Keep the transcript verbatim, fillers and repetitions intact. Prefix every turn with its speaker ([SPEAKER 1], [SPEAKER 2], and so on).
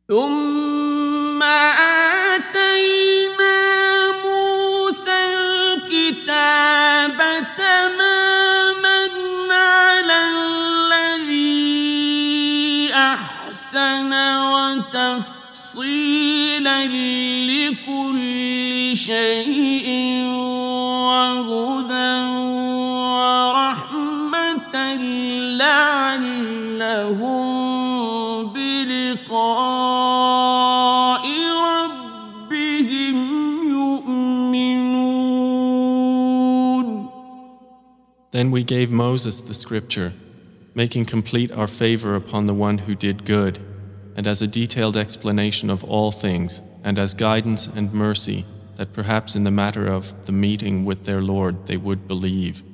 [SPEAKER 1] ثم آتينا موسى الكتاب تماما على الذي أحسن وتفصيلا لكل شيء وهدى ورحمة لعلهم بلقاء ربهم يؤمنون.
[SPEAKER 2] Then we gave Moses the scripture, making complete our favor upon the one who did good, and as a detailed explanation of all things, and as guidance and mercy, that perhaps in the matter of the meeting with their Lord they would believe.